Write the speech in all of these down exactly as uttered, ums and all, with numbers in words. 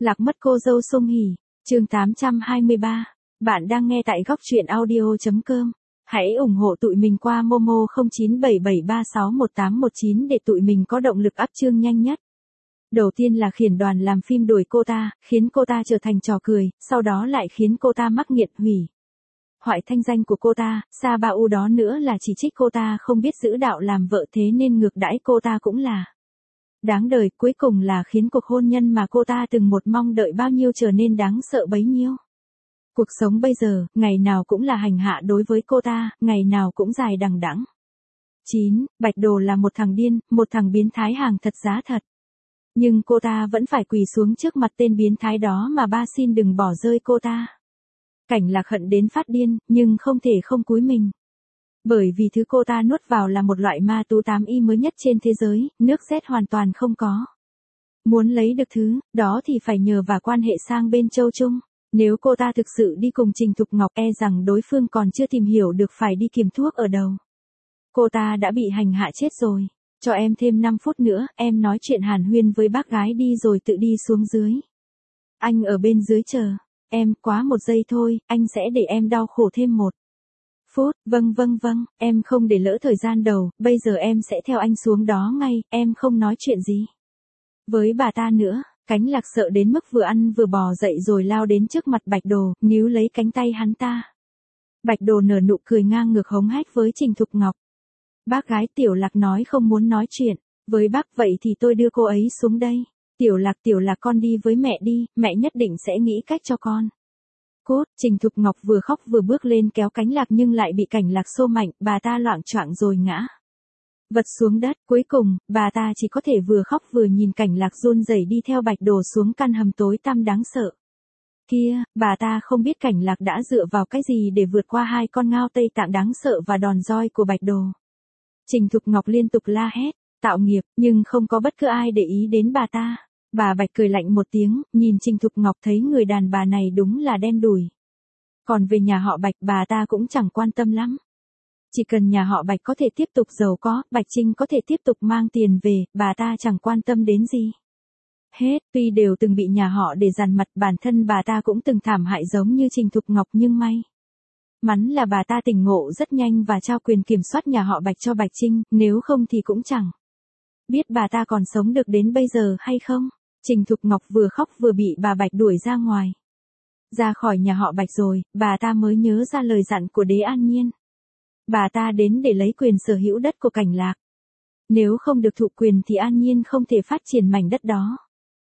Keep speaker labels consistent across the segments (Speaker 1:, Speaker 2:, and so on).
Speaker 1: Lạc mất cô dâu Song Hỷ, chương tám trăm hai mươi ba. Bạn đang nghe tại góc truyện audio chấm com. Hãy ủng hộ tụi mình qua Momo không chín bảy bảy ba sáu một tám một chín để tụi mình có động lực up chương nhanh nhất. Đầu tiên là khiển đoàn làm phim đuổi cô ta, khiến cô ta trở thành trò cười, sau đó lại khiến cô ta mắc nghiện hủy hoại thanh danh của cô ta, Sa Ba U đó nữa là chỉ trích cô ta không biết giữ đạo làm vợ thế nên ngược đãi cô ta cũng là đáng đời, cuối cùng là khiến cuộc hôn nhân mà cô ta từng một mong đợi bao nhiêu trở nên đáng sợ bấy nhiêu. Cuộc sống bây giờ, ngày nào cũng là hành hạ đối với cô ta, ngày nào cũng dài đằng đẵng. chín. Bạch Đồ là một thằng điên, một thằng biến thái hàng thật giá thật. Nhưng cô ta vẫn phải quỳ xuống trước mặt tên biến thái đó mà ba xin đừng bỏ rơi cô ta. Cảnh Lạc hận đến phát điên, nhưng không thể không cúi mình. Bởi vì thứ cô ta nuốt vào là một loại ma tú tám y mới nhất trên thế giới, nước Z hoàn toàn không có. Muốn lấy được thứ, đó thì phải nhờ và quan hệ sang bên Châu Trung. Nếu cô ta thực sự đi cùng Trình Thục Ngọc e rằng đối phương còn chưa tìm hiểu được phải đi kiểm thuốc ở đầu. Cô ta đã bị hành hạ chết rồi. Cho em thêm năm phút nữa, em nói chuyện hàn huyên với bác gái đi rồi tự đi xuống dưới. Anh ở bên dưới chờ. Em, quá một giây thôi, anh sẽ để em đau khổ thêm một phút, vâng vâng vâng, em không để lỡ thời gian đầu, bây giờ em sẽ theo anh xuống đó ngay, em không nói chuyện gì với bà ta nữa. Cánh Lạc sợ đến mức vừa ăn vừa bò dậy rồi lao đến trước mặt Bạch Đồ, níu lấy cánh tay hắn ta. Bạch Đồ nở nụ cười ngang ngược hống hách với Trình Thục Ngọc. Bác gái, Tiểu Lạc nói không muốn nói chuyện với bác, vậy thì tôi đưa cô ấy xuống đây. Tiểu Lạc, Tiểu Lạc con đi với mẹ đi, mẹ nhất định sẽ nghĩ cách cho con. Cốt, Trình Thục Ngọc vừa khóc vừa bước lên kéo Cánh Lạc nhưng lại bị Cảnh Lạc xô mạnh, bà ta loạng choạng rồi ngã vật xuống đất. Cuối cùng, bà ta chỉ có thể vừa khóc vừa nhìn Cảnh Lạc run rẩy đi theo Bạch Đồ xuống căn hầm tối tăm đáng sợ kia. Bà ta không biết Cảnh Lạc đã dựa vào cái gì để vượt qua hai con ngao Tây Tạng đáng sợ và đòn roi của Bạch Đồ. Trình Thục Ngọc liên tục la hét, tạo nghiệp, nhưng không có bất cứ ai để ý đến bà ta. Bà Bạch cười lạnh một tiếng, nhìn Trình Thục Ngọc thấy người đàn bà này đúng là đen đủi. Còn về nhà họ Bạch bà ta cũng chẳng quan tâm lắm. Chỉ cần nhà họ Bạch có thể tiếp tục giàu có, Bạch Trinh có thể tiếp tục mang tiền về, bà ta chẳng quan tâm đến gì hết. Tuy đều từng bị nhà họ để dằn mặt, bản thân bà ta cũng từng thảm hại giống như Trình Thục Ngọc, nhưng may mắn là bà ta tỉnh ngộ rất nhanh và trao quyền kiểm soát nhà họ Bạch cho Bạch Trinh, nếu không thì cũng chẳng biết bà ta còn sống được đến bây giờ hay không. Trình Thục Ngọc vừa khóc vừa bị bà Bạch đuổi ra ngoài. Ra khỏi nhà họ Bạch rồi, bà ta mới nhớ ra lời dặn của Đế An Nhiên. Bà ta đến để lấy quyền sở hữu đất của Cảnh Lạc. Nếu không được thụ quyền thì An Nhiên không thể phát triển mảnh đất đó.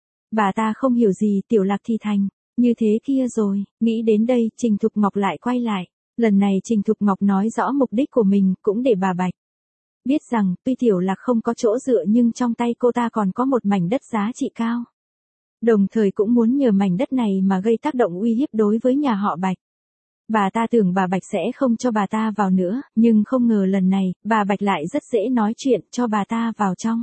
Speaker 1: Bà ta không hiểu gì, Tiểu Lạc thì thành như thế kia rồi. Nghĩ đến đây, Trình Thục Ngọc lại quay lại. Lần này Trình Thục Ngọc nói rõ mục đích của mình, cũng để bà Bạch biết rằng, tuy Tiểu Lạc không có chỗ dựa nhưng trong tay cô ta còn có một mảnh đất giá trị cao. Đồng thời cũng muốn nhờ mảnh đất này mà gây tác động uy hiếp đối với nhà họ Bạch. Bà ta tưởng bà Bạch sẽ không cho bà ta vào nữa, nhưng không ngờ lần này, bà Bạch lại rất dễ nói chuyện cho bà ta vào trong.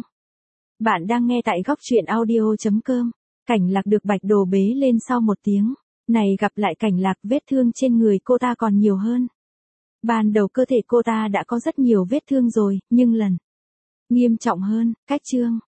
Speaker 1: Bạn đang nghe tại góc truyện audio chấm com. Cảnh Lạc được Bạch Đồ bế lên sau một tiếng. Này gặp lại Cảnh Lạc, vết thương trên người cô ta còn nhiều hơn. Ban đầu cơ thể cô ta đã có rất nhiều vết thương rồi, nhưng lần nghiêm trọng hơn, cách chương